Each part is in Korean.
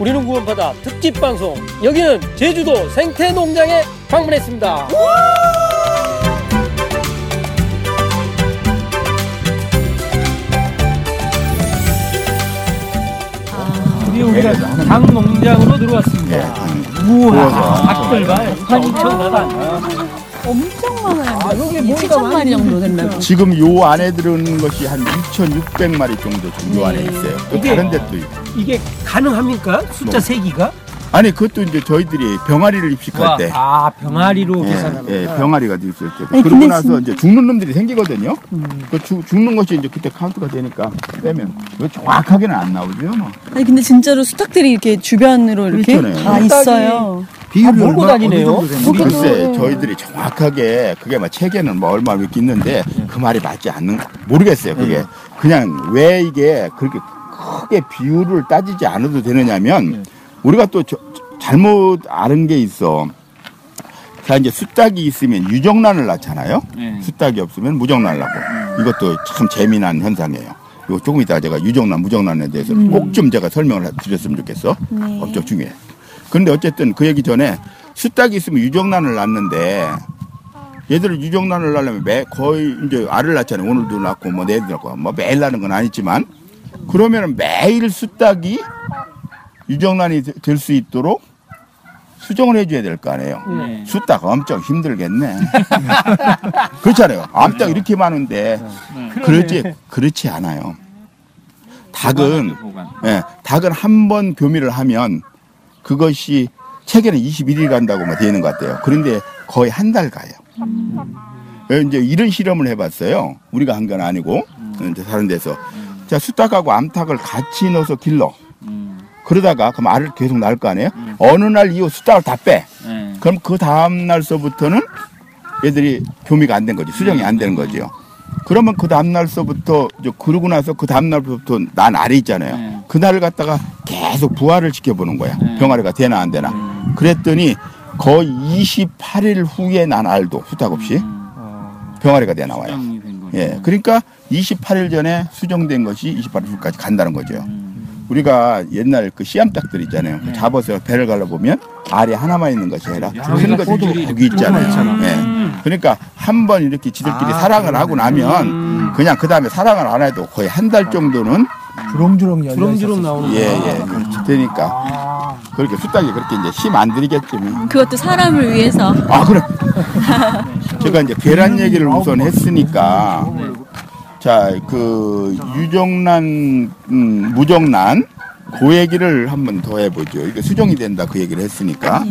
우리는 구원받아 특집 방송. 여기는 제주도 생태농장에 방문했습니다. 우리가 닭 농장으로 들어왔습니다. 우와, 닭들 봐. 2,200마리. 엄청 많아요. 여기 7,000마리 정도 된다고. 지금 요 안에 들어오는 것이 한 2,600마리 정도 요 안에 있어요. 또 다른 데도 있고. 이게 가능합니까? 숫자 세기가? 아니 그것도 이제 저희들이 병아리를 입식할 때. 아, 병아리로 계산하는 거예요? 예, 병아리가 있을 때. 그러고 나서 이제 죽는 놈들이 생기거든요. 그 죽는 것이 이제 그때 카운트가 되니까 빼면 정확하게는 안 나오죠. 뭐. 아니 근데 진짜로 수탉들이 이렇게 주변으로 이렇게 그렇잖아요. 다 있어요. 비율이 몰고 다니네요. 글쎄 저희들이 정확하게 그게 막 책에는 뭐 얼마 이렇게 있는데 그 말이 맞지 않는 모르겠어요. 그게 그냥 왜 이게 그렇게 크게 비율을 따지지 않아도 되느냐면 우리가 또 잘못 아는 게 있어. 자 이제 수탉이 있으면 유정란을 낳잖아요. 수탉이 없으면 무정란을 낳고 이것도 참 재미난 현상이에요. 이거 조금 이따 제가 유정란 무정란에 대해서 꼭 좀 제가 설명을 드렸으면 좋겠어. 엄청 중요해. 그런데 어쨌든 그 얘기 전에 수탉이 있으면 유정란을 낳는데 얘들은 유정란을 낳으려면 거의 이제 알을 낳잖아요. 오늘도 낳고 뭐 내일도 낳고 뭐 매일 낳는 건 아니지만 그러면 매일 수탉이 유정란이 될 수 있도록 수정을 해줘야 될 거 아니에요. 수탉 엄청 힘들겠네. 그렇잖아요. 암탉 이렇게 많은데 그렇지 않아요. 닭은 한 번 교미를 하면 그것이 책에는 21일 간다고 되어 있는 것 같아요. 그런데 거의 한 달 가요. 이제 이런 실험을 해봤어요. 우리가 한 건 아니고 이제 다른 데서 자 수탉하고 암탉을 같이 넣어서 길러. 그러다가 그럼 알을 계속 낳을 거 아니에요? 어느 날 이후 수탉을 다 빼. 그럼 그 다음 날서부터는 얘들이 교미가 안 된 거지. 수정이 안 되는 거지요. 그러면 그 다음 날서부터 그러고 나서 그 다음 날부터 난 알이 있잖아요. 그날을 갖다가 계속 부화를 지켜보는 거야. 병아리가 되나 안 되나. 그랬더니 거의 28일 후에 난 알도 수탉 없이 병아리가 돼 나와요. 예, 그러니까 28일 전에 수정된 것이 28일 후까지 간다는 거죠. 우리가 옛날 그 씨암탉들 있잖아요. 잡아서 배를 갈라보면 알이 하나만 있는 것이 아니라 큰 것들이 거기 있잖아요. 예. 그러니까 한 번 이렇게 지들끼리 사랑을 하고 나면 그냥 그 다음에 사랑을 안 해도 거의 한 달 정도는 주렁주렁 나오는 예, 그렇지. 되니까 그렇게 수탉이 그렇게 이제 힘 안 들이겠지만 그것도 사람을 위해서. 아 그래. 제가 이제 계란 얘기를 우선 했으니까. 자, 그 유정란, 무정란 그 얘기를 한번 더 해보죠. 이게 수정이 된다 그 얘기를 했으니까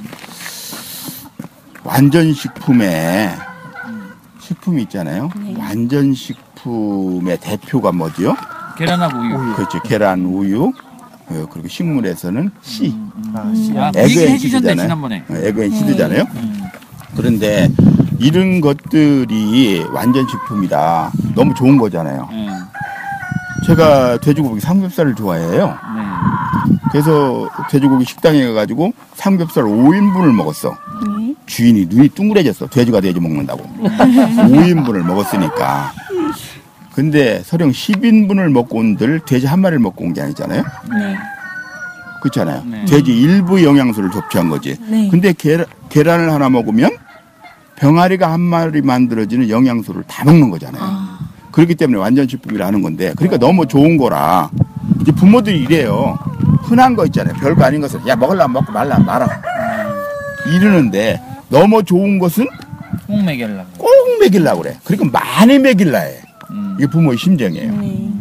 완전식품에 식품이 있잖아요. 완전식품의 대표가 뭐지요? 계란하고 우유. 그렇죠. 계란, 우유. 그리고 식물에서는 씨. 에그앤 시드잖아요. 지난번에. 에그앤 시드잖아요. 그런데 이런 것들이 완전식품이다. 너무 좋은 거잖아요. 제가 돼지고기 삼겹살을 좋아해요. 그래서 돼지고기 식당에 가가지고 삼겹살 5인분을 먹었어. 주인이 눈이 둥그레졌어. 돼지가 돼지 먹는다고. 5인분을 먹었으니까. 근데 서령 10인분을 먹고 온들 돼지 한 마리를 먹고 온 게 아니잖아요. 그렇잖아요. 돼지 일부 영양소를 섭취한 거지. 근데 계란을 하나 먹으면 병아리가 한 마리 만들어지는 영양소를 다 먹는 거잖아요. 그렇기 때문에 완전식품이라는 건데, 그러니까 너무 좋은 거라 이제 부모들이 이래요. 흔한 거 있잖아요. 별거 아닌 것은 야 먹으려면 먹고 말라 말아 이러는데 너무 좋은 것은 꼭 먹이려고. 꼭 먹이려고 그래. 그러니까 많이 먹이려 해. 이게 부모의 심정이에요.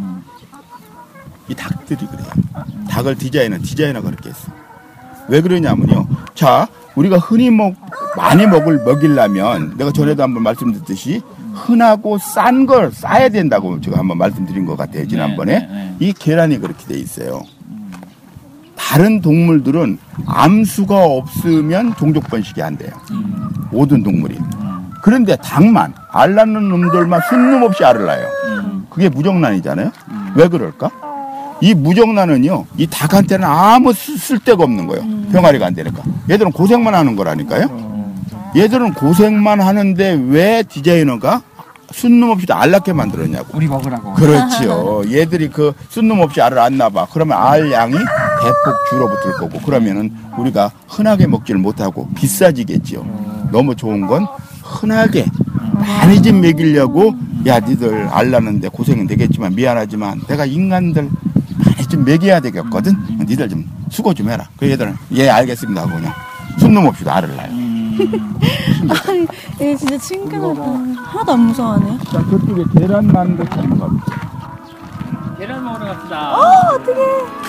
이 닭들이 그래요. 닭을 디자이너가 그렇게 했어. 왜 그러냐면요. 자, 우리가 흔히 많이 먹이려면 내가 전에도 한번 말씀드렸듯이 흔하고 싼 걸 싸야 된다고 제가 한번 말씀드린 것 같아요. 지난번에. 이 계란이 그렇게 돼 있어요. 다른 동물들은 암수가 없으면 종족 번식이 안 돼요. 모든 동물이. 그런데 닭만 알 낳는 놈들만 순놈 없이 알을 낳아요. 그게 무정란이잖아요. 왜 그럴까? 이 무정란은요, 이 닭한테는 아무 쓸데가 없는 거예요. 병아리가 안 되니까. 얘들은 고생만 하는 거라니까요. 얘들은 고생만 하는데 왜 디자이너가 순놈 없이 알 낳게 만들었냐고. 우리 먹으라고. 그렇지요. 얘들이 그 순놈 없이 알을 안 낳아. 그러면 알 양이 대폭 줄어붙을 거고 그러면은 우리가 흔하게 먹지를 못하고 비싸지겠지요. 너무 좋은 건 흔하게 많이 좀 먹이려고 야 니들 알라는데 고생은 되겠지만 미안하지만 내가 인간들 많이 좀 먹여야 되겠거든. 니들 좀 수고 좀 해라. 그 얘들은 예 알겠습니다 하고 그냥 숨 넘없이도 알을 낳아요. 아니, 얘 진짜 친근하다. 하나도 안 무서워하네. 자 그쪽에 계란 만두 찾는 거. 계란 먹으러 갑시다. 어떡해.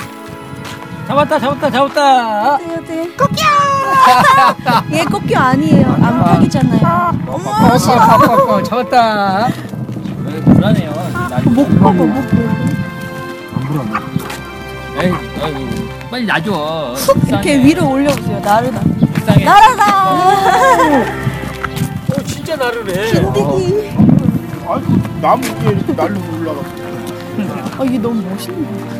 잡았다. 어떡해. 꽃겨! 얘 꽃겨 아니에요. 암탉이잖아요. 어머, 잡았다. 여기 불안해요. 목 봐봐, 목 봐봐. 에이, 빨리 놔줘. 이렇게 위로 올려보세요. 나르다. 불쌍해. 나르다! 진짜 나르네. 긴디기. 아이고 나무 위에 이렇게 날로 올라가. 이게 너무 멋있네.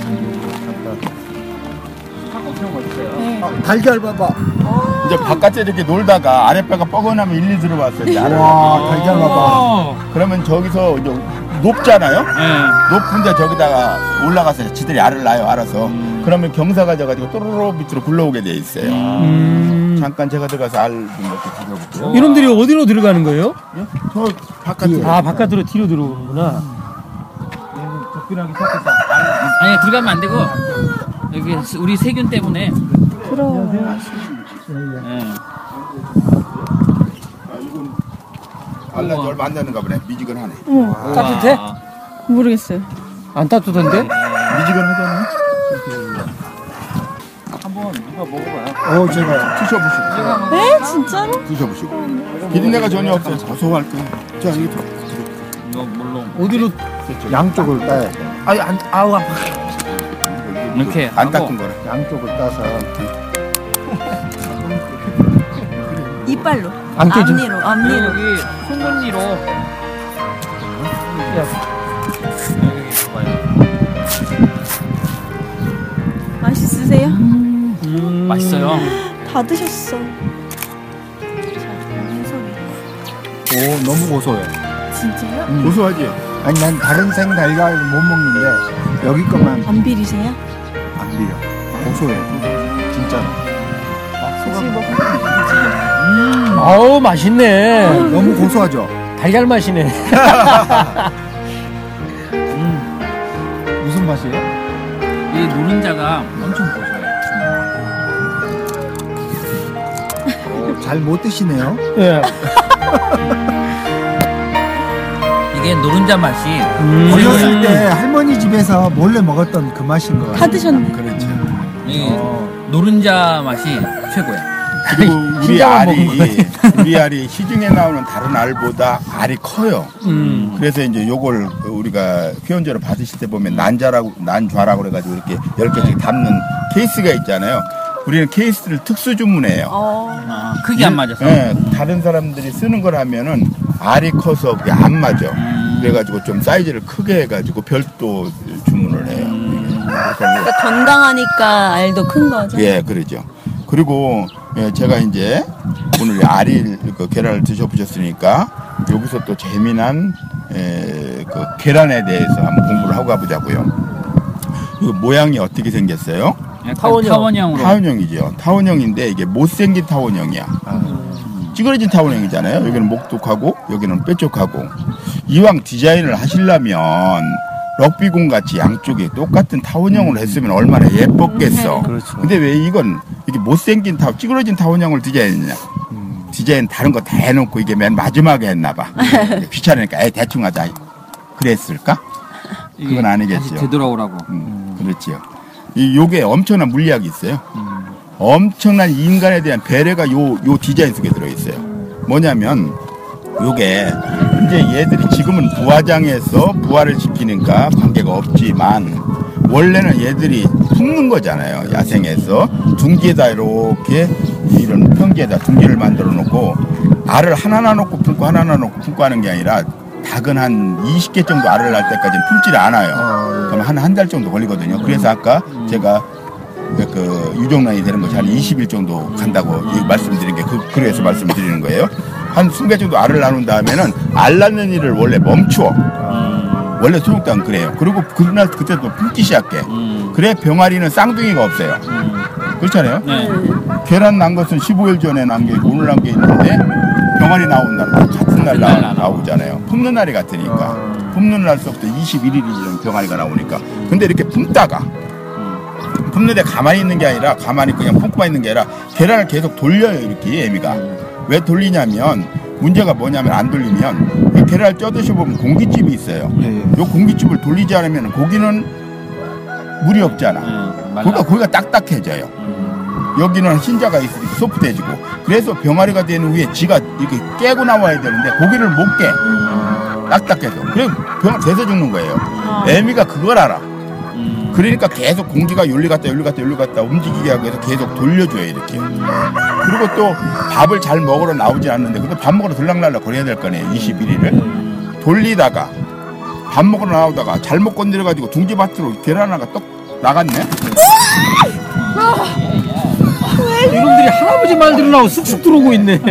엄청 멋있어요. 네. 달걀 봐봐. 이제 바깥에 이렇게 놀다가 아랫배가 뻐근하면 일리 들어왔어요. 이제 알을. 와, 달걀 봐봐. 오. 그러면 저기서 이제 높잖아요. 네. 높은데 저기다가 올라가서 지들이 알을 낳아요. 알아서. 그러면 경사가 져가지고 또로로 밑으로 굴러오게 돼 있어요. 잠깐 제가 들어가서 알 좀 이렇게 드려볼게요. 이놈들이 어디로 들어가는 거예요? 저 바깥에. 아 바깥으로 뒤로 들어오는구나. 접근하기 시작했어. 아니 들어가면 안 되고 여기 우리 세균 때문에. 부러워. 네. 알라지 얼마 안 되는가 보네. 미지근하네. 따뜻해? 모르겠어요. 안 따뜻한데? 미지근하잖아요. 한번 누가 먹어봐요. 제가 드셔보시고. 에? 진짜로? 드셔보시고. 비린내가 전혀 없어요. 고소할 거예요. 자, 이거 좀. 이거 물론 어디로? 양쪽을 따야 돼. 아니 아우 아파. 이렇게 안 하고. 닦은 거라. 양쪽을 따서. 이빨로. 안 깨져. 앞니로. 여기 손잡이로. 여기 봐봐요. 맛있으세요? 맛있어요. 다 드셨어. 오, 너무 고소해. 진짜요? 고소하지요? 아니, 난 다른 생 달걀 못 먹는데, 여기 것만 안 비리세요? 안 비려. 고소해. 진짜로. 아우 맛있네. 너무 고소하죠? 달걀 맛이네. 무슨 맛이에요? 이 노른자가 엄청 고소해요. 잘 못 드시네요. 예. 이게 노른자 맛이 어렸을 때 할머니 집에서 몰래 먹었던 그 맛인 거 같아요. 다 드셨네. 그렇죠. 이 노른자 맛이 최고야. 그리고 우리 흰자만 우리 알이 시중에 나오는 다른 알보다 알이 커요. 그래서 이제 요걸 우리가 회원제로 받으실 때 보면 난좌라고 그래가지고 이렇게 10개씩 담는 케이스가 있잖아요. 우리는 케이스를 특수 주문해요. 크기 안 맞아서. 네, 다른 사람들이 쓰는 걸 하면은 알이 커서 그게 안 맞아. 그래가지고 좀 사이즈를 크게 해가지고 별도 주문을 해요. 그러니까 건강하니까 알도 큰 거죠? 예, 그러죠. 그리고 제가 이제 오늘 알이 그 계란을 드셔보셨으니까 여기서 또 재미난 그 계란에 대해서 한번 공부를 하고 가보자고요. 이 모양이 어떻게 생겼어요? 타원형으로. 타원형이죠. 타원형인데 이게 못생긴 타원형이야. 찌그러진 타원형이잖아요. 여기는 목독하고 여기는 뾰족하고. 이왕 디자인을 하시려면 럭비공 같이 양쪽에 똑같은 타원형으로 했으면 얼마나 예뻤겠어. 그렇죠. 근데 왜 이건 이게 못생긴 찌그러진 타원형을 디자인했냐? 디자인 다른 거 다 해놓고 이게 맨 마지막에 했나봐. 귀찮으니까 대충 하자. 그랬을까? 그건 아니겠죠. 다시 되돌아오라고. 그렇지요. 요게 엄청난 물리학이 있어요. 엄청난 인간에 대한 배려가 요 디자인 속에 들어있어요. 뭐냐면 요게 이제 얘들이 지금은 부화장에서 부화를 시키니까 관계가 없지만 원래는 얘들이 품는 거잖아요. 야생에서 둥지에다 이렇게 이런 평지에다 둥지를 만들어 놓고 알을 하나하나 놓고 품고 하나하나 놓고 품고 하는 게 아니라 닭은 한 20개 정도 알을 낳을 때까지는 품질 않아요. 그럼 한 달 정도 걸리거든요. 그래서 아까 제가 그 유정란이 되는 것이 한 20일 정도 간다고 말씀드린 게 그래서 말씀드리는 거예요. 한 20개 정도 알을 나눈 다음에는 알 낳는 일을 원래 멈추어. 원래 소육당은 그래요. 그리고 그날 그때 또 품기 시작해. 그래 병아리는 쌍둥이가 없어요. 그렇잖아요. 네. 계란 난 것은 15일 전에 난 게 있고 오늘 난 게 있는데 병아리 나온 날은 같은 날 나오잖아요. 품는 날이 같으니까. 품는 날서부터 21일이면 병아리가 나오니까. 근데 이렇게 품다가 품는데 가만히 있는 게 아니라 가만히 그냥 품고만 있는 게 아니라 계란을 계속 돌려요. 이렇게 애미가. 왜 돌리냐면 문제가 뭐냐면 안 돌리면 이 계란을 쪄드셔보면 공깃집이 있어요. 요 공깃집을 돌리지 않으면 고기는 물이 없잖아. 그러니까 고기가 딱딱해져요. 여기는 흰자가 있으니까 소프트해지고. 그래서 병아리가 된 후에 지가 이렇게 깨고 나와야 되는데 고기를 못 깨. 딱딱해서. 그래 병아리 돼서 죽는 거예요. 애미가 그걸 알아. 그러니까 계속 공기가 열리 갔다 움직이게 하고 해서 계속 돌려줘요 이렇게. 그리고 또 밥을 잘 먹으러 나오지 않는데 근데 밥 먹으러 들락날락 거려야 될 거 아니에요. 21일을 돌리다가 밥 먹으러 나오다가 잘못 건드려가지고 둥지밭으로 계란 하나가 떡 나갔네. 이놈들이 할아버지 말 들으려고 쑥쑥 들어오고 있네.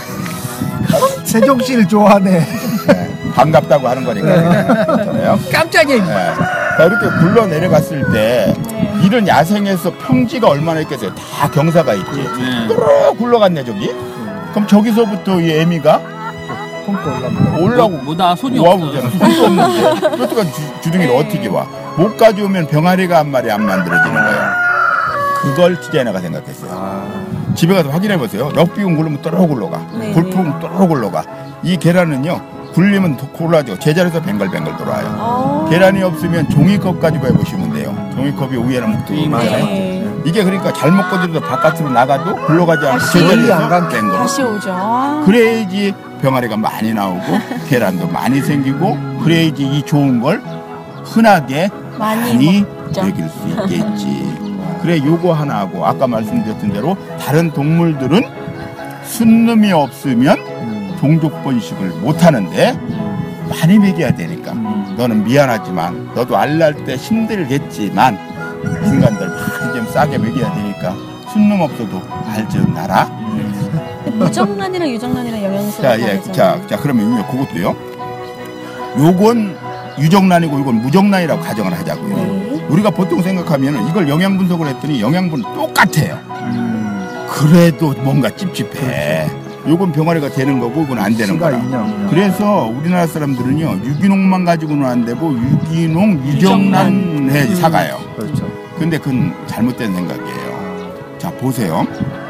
세종씨를 좋아하네. 반갑다고 하는 거니까. 그렇잖아요. 깜짝이야. 자, 이렇게 굴러 내려갔을 때 이런 야생에서 평지가 얼마나 있겠어요. 다 경사가 있지. 뚜루 굴러갔네 저기. 그럼 저기서부터 이 애미가 올라오고 뭐다 손이 와보잖아. 손도 없는데 그렇다가 주둥이를 어떻게 와. 못 가져오면 병아리가 한 마리 안 만들어지는 거예요. 그걸 디자이너가 생각했어요. 집에 가서 확인해보세요. 럭비공 굴르면 또로 굴러가. 골프공 또로 굴러가. 이 계란은요 굴리면 골라져 제자리에서 뱅글뱅글 돌아요. 계란이 없으면 종이컵 가지고 해보시면 돼요. 종이컵이 위에는 묵뚝이잖아요. 이게 그러니까 잘못 건드려도 바깥으로 나가도 굴러가지 않고 제자리에서 뱅글. 다시 오죠. 그래야지 병아리가 많이 나오고 계란도 많이 생기고 그래야지 이 좋은 걸 흔하게 많이 먹일 수 있겠지. 그래 요거 하나 하고 아까 말씀드렸던 대로 다른 동물들은 순놈이 없으면 종족 번식을 못 하는데 많이 먹여야 되니까 너는 미안하지만 너도 알 날 때 힘들겠지만 인간들 많이 좀 싸게 먹여야 되니까 순놈 없어도 알 좀 나라. 무정란이랑 유정란이랑 영양소가 다르잖아요. 자 그러면 그것도요. 요건 유정란이고 이건 무정란이라고 가정을 하자고요. 우리가 보통 생각하면 이걸 영양 분석을 했더니 영양분 똑같아요. 그래도 뭔가 찝찝해. 요건 병아리가 되는 거고 이건 안 되는 거라. 그래서 우리나라 사람들은요 유기농만 가지고는 안 되고 유기농 유정란에 사가요. 그렇죠. 근데 그건 잘못된 생각이에요. 자 보세요.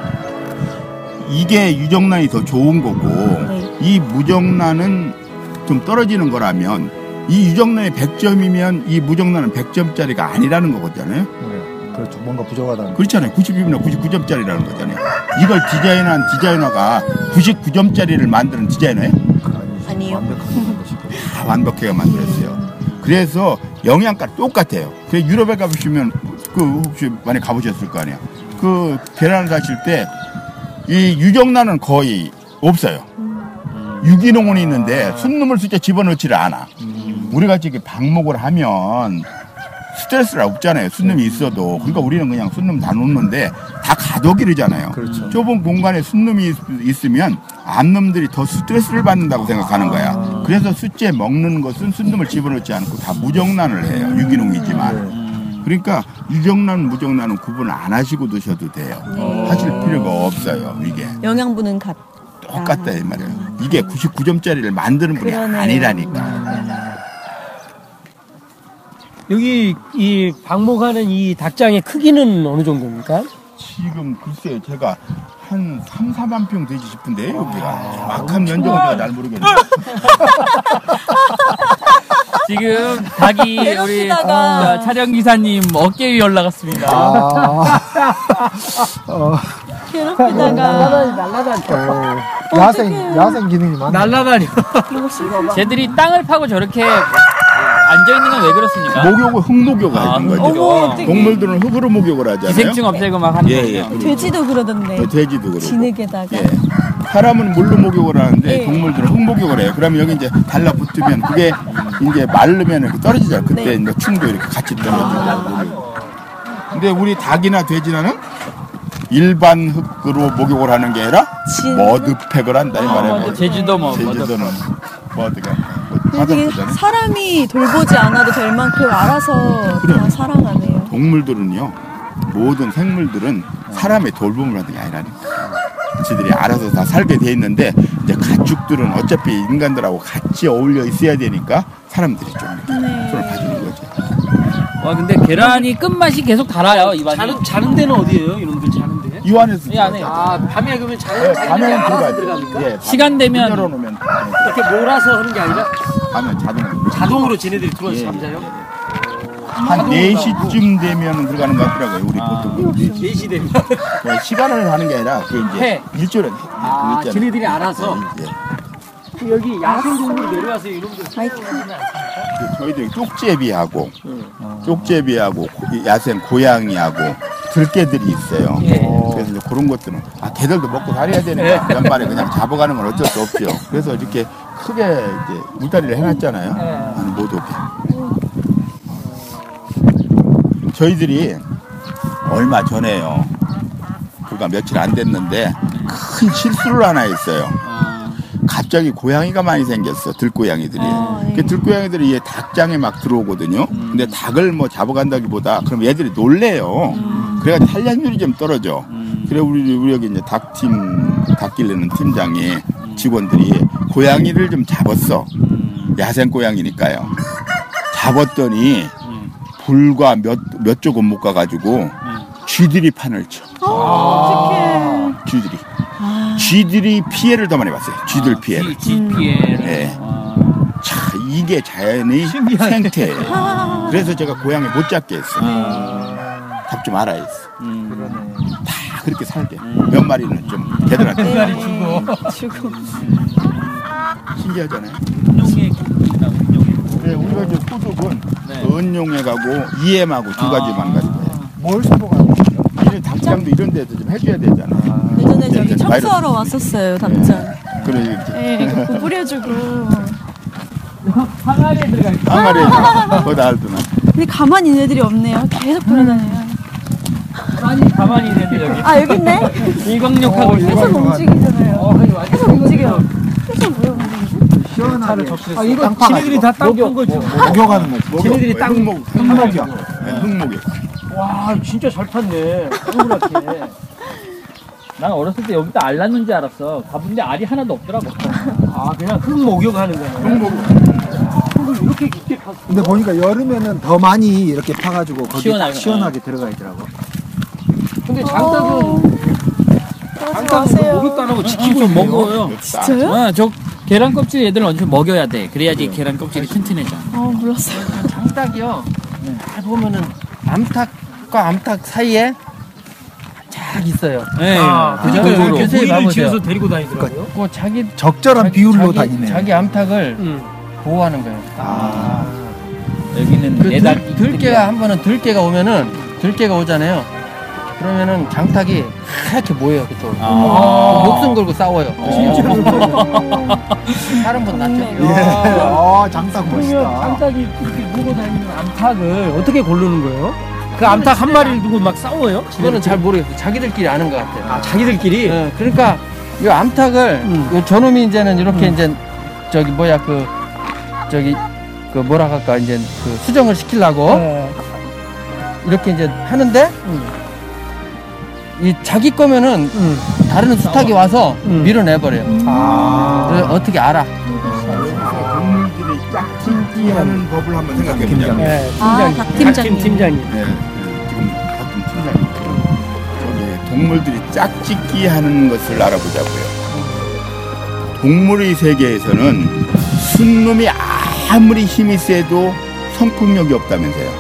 이게 유정란이 더 좋은 거고 이 무정란은 좀 떨어지는 거라면 이 유정란이 100점이면 이 무정란은 100점짜리가 아니라는 거거든요. 그렇죠. 뭔가 부족하다는. 그렇잖아요. 90이면 99점짜리라는 거잖아요. 이걸 디자인한 디자이너가 99점짜리를 만드는 디자이너예요? 아니요. 다 완벽하게 만들었어요. 그래서 영양가 똑같아요. 그 유럽에 가보시면 그 혹시 많이 가보셨을 거 아니에요. 그 계란을 사실 때 이 유정란은 거의 없어요. 유기농은 있는데 순놈을 숫자 집어넣지를 않아. 우리가 이렇게 방목을 하면 스트레스가 없잖아요. 순놈이 있어도. 그러니까 우리는 그냥 순놈 다 놓는데 다 가둬기르잖아요. 그렇죠. 좁은 공간에 순놈이 있으면 암놈들이 더 스트레스를 받는다고 생각하는 거야. 그래서 숫째 먹는 것은 순놈을 집어넣지 않고 다 무정란을 해요. 유기농이지만. 그러니까 유정란, 무정란은 구분 안 하시고 드셔도 돼요. 하실 필요가 없어요. 이게. 영양분은 같다. 똑같다 이 말이에요. 이게 99점짜리를 만드는 분이 아니라니까. 여기 이 방목하는 이 닭장의 크기는 어느 정도입니까? 지금 글쎄요 제가 한 3, 4만 평 되지 싶은데 여기가 정확한 면적은 제가 잘 모르겠는데 지금 닭이 우리 촬영 기사님 어깨 위에 올라갔습니다. 괴롭히다가 야생 기능이 많아. 날라다녀. 쟤들이 땅을 파고 저렇게 앉아있는 건 왜 그렇습니까? 목욕을 흙목욕을 하는 거죠. 어머, 동물들은 흙으로 목욕을 하잖아요. 기생충 없애고 막 하는 거죠. 돼지도 그러던데. 돼지도 그러고. 진흙에다가. 예. 사람은 물로 목욕을 하는데 동물들은 흙목욕을 해요. 그러면 여기 이제 달라붙으면 그게 이제 마르면 이렇게 떨어지잖아요. 그때 이제 충도 이렇게 같이 떨어지고. 근데 우리 닭이나 돼지나는 일반 흙으로 목욕을 하는 게 아니라 머드팩을 한다 이 말이에요. 제주도 제주도는 머드가 되게 사람이 돌보지 않아도 될 만큼 알아서 다 사랑하네요. 동물들은요, 모든 생물들은 사람의 돌봄을 하는 게 아니라니까. 지들이 알아서 다 살게 돼 있는데, 이제 가축들은 어차피 인간들하고 같이 어울려 있어야 되니까 사람들이 좀 이렇게 손을 봐주는 거죠. 와, 근데 계란이 끝맛이 계속 달아요, 입안이. 자는 데는 어디예요? 이놈들 자는 데? 이 안에서. 이 안에. 아, 밤에 그러면 네, 밤에는 알아서 들어가죠. 들어갑니까? 예, 시간 되면 열어놓으면 이렇게 몰아서 하는 게 아니라 밤에 자동으로. 자동으로 쟤네들이 들어와서 예. 잠자요? 한 4시쯤 되면 들어가는 것 같더라고요, 우리 보통. 4시 되면. 네, 시간을 하는 게 아니라, 그게 이제 해. 일조는. 아, 쟤네들이 알아서. 예. 여기 야생동물이 내려와서 이놈들 저희들이 쪽제비하고, 쪽제비하고, 야생 고양이하고, 들개들이 있어요. 예. 그래서 이제 그런 것들은, 걔들도 먹고 살아야 되니까, 연말에 그냥 잡아가는 건 어쩔 수 없죠. 그래서 이렇게 크게 이제 물다리를 해놨잖아요. 못 오게. 저희들이 얼마 전에요. 불과 며칠 안 됐는데, 큰 실수를 하나 했어요. 갑자기 고양이가 많이 생겼어, 들고양이들이. 그 들고양이들이 얘 닭장에 막 들어오거든요. 근데 닭을 뭐 잡아간다기보다 그럼 얘들이 놀래요. 그래가지고 산란율이 좀 떨어져. 그래 우리 여기 이제 닭 기르는 팀장이 직원들이 고양이를 좀 잡았어. 야생 고양이니까요. 잡았더니 불과 몇 조금 못 가가지고 쥐들이 판을 쳐. 어떡해. 쥐들이 피해를 더 많이 봤어요. 쥐들 피해를. 쥐 피해를. 네. 자, 이게 자연의 생태예요. 그래서 제가 고양이 못 잡게 했어요. 잡지 말아야 했어. 다 그렇게 살게. 몇 마리는 좀 걔들한테 주고. 신기하잖아요. 은용의 기분이다, 은용의. 네, 우리가 이제 소득은 은용액하고 이엠하고 두 가지만 가지고 해요. 뭘 선보가는 거예요? 이런 닭장도 이런 데도 좀 해줘야 되잖아. 예전에 저기 청소하러 왔었어요, 답장. 그래, 예, 이거 뿌려주고. 항아리에 들어가 있어. 항아리에서 거기다 알더나. 근데 가만히 있는 애들이 없네요. 계속 돌아다녀요. 가만히 있는데 여기. 아, 여기 있네? 일광욕하고 있어. 계속 움직이잖아요. 계속 움직여. 계속 왜 움직이지? 시원하게 아, 이거 지네들이 다 땅판 거죠. 목욕하는 거지. 지네들이 땅 흙목이요. 흙목이요. 와, 진짜 잘 탔네. 동그랗게. 난 어렸을 때 여기다 알 낳는 줄 알았어. 가본데 알이 하나도 없더라고. 아, 그냥 흙 목욕하는 거네. 흙목. 흙을 이렇게 깊게 팠어. 근데 보니까 여름에는 더 많이 이렇게 파가지고 거기 시원하게. 시원하게 들어가 있더라고. 근데 장닭은 들어가세요. 목욕도 안 하고 지키고 좀 먹어요. 진짜요? 저 계란 껍질 애들 완전 먹여야 돼. 그래야지 계란 껍질이 튼튼해져. 몰랐어요. 장닭이요. 잘 보면은 암탉과 암탉 사이에 쫙 있어요. 네. 그러니까 골고루. 교세에 가면 지어서 데리고 다니더라고요. 그 자기 적절한 비율로 다니네. 자기 암탉을 보호하는 거예요. 여기는 그 내달 들깨가 한 번은 들깨가 오면은 들깨가 오잖아요. 그러면은 장탉이 하얗게 모여요 그쪽으로. 목숨 걸고 싸워요. 사람보다 낫죠. 예. 장딱 그러면 멋있다. 암탉이 이렇게 물고 다니는 암탉을 어떻게 고르는 거예요? 그 암탉 한 마리를 두고 막 싸워요? 그거는 잘 모르겠어요. 자기들끼리 아는 것 같아요. 아, 자기들끼리? 예, 그러니까 이 암탉을 요 저놈이 이제는 이렇게 이제 저기 뭐야 저기 그 뭐라 할까 이제 그 수정을 시키려고 이렇게 이제 하는데 이 자기 거면은 다른 수탉이 와서 밀어내버려요. 그래서 어떻게 알아? 동물들이 짝짓기하는 법을 한번 생각해 보자면. 네, 박 팀장님. 팀장님. 네, 지금 같은 팀장님. 저기 동물들이 짝짓기 하는 것을 알아보자고요. 동물의 세계에서는 순놈이 아무리 힘이 세도 성폭력이 없다면서요.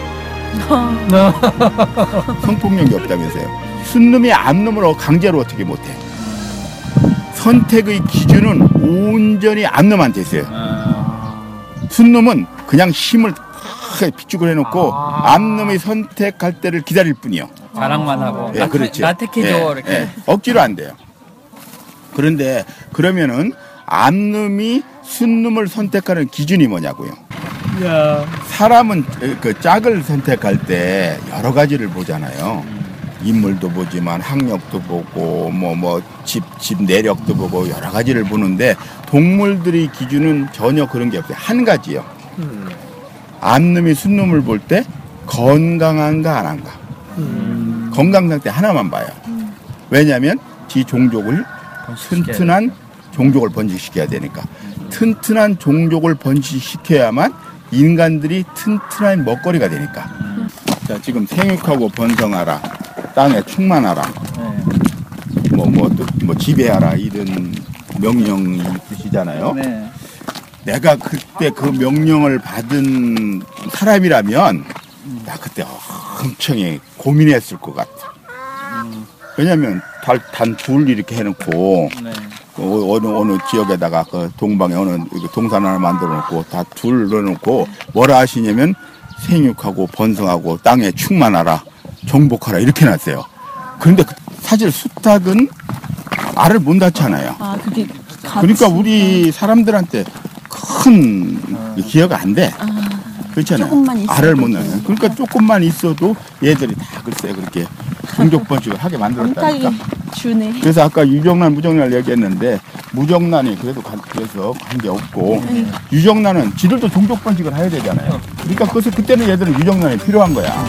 성폭력이 없다면서요. 순놈이 암놈을 강제로 어떻게 못해. 선택의 기준은 온전히 암놈한테 있어요. 순놈은 그냥 힘을 다 비축을 해놓고 암놈이 선택할 때를 기다릴 뿐이요. 자랑만 하고. 예, 그렇지. 나 택해줘 예, 이렇게. 예. 억지로 안 돼요. 그런데 그러면은 암놈이 순놈을 선택하는 기준이 뭐냐고요. 사람은 그 짝을 선택할 때 여러 가지를 보잖아요. 인물도 보지만 학력도 보고 집 내력도 보고 여러 가지를 보는데 동물들의 기준은 전혀 그런 게 없어요. 한 가지요. 암놈이 순놈을 볼 때 건강한가 안 한가. 건강 상태 하나만 봐요. 왜냐하면 지 종족을 튼튼한 종족을 번식시켜야 되니까. 튼튼한 종족을 번식시켜야만 인간들이 튼튼한 먹거리가 되니까. 자, 지금 생육하고 번성하라, 땅에 충만하라, 뭐 지배하라 이런 명령이 있으시잖아요. 네. 내가 그때 그 명령을 받은 사람이라면 나 그때 엄청 고민했을 것 같아. 왜냐면 단 둘 이렇게 해놓고 네. 어느 지역에다가 그 동방에 어느 동산 하나 만들어 놓고 다 둘 넣어놓고 뭐라 하시냐면 생육하고 번성하고 땅에 충만하라 정복하라 이렇게 놨어요. 그런데 사실 수탉은 알을 못 낳잖아요. 아, 그게 그러니까 우리 사람들한테 큰 기여가 안 돼. 그렇잖아요. 조금만 있어도. 알을 못 낳아요. 그러니까 조금만 있어도 얘들이 다 글쎄 그렇게 종족 번식을 하게 만들었다니까. 암탉이 주네. 그래서 아까 유정란, 무정란 얘기했는데 무정란이 그래서 그래서 관계 없고 유정란은 지들도 종족 번식을 해야 되잖아요. 그러니까 그래서 그때는 얘들은 유정란이 필요한 거야.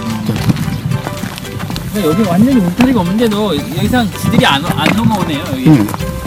근데 여기 완전히 울타리가 없는데도 여기서 지들이 안 넘어오네요. 여기.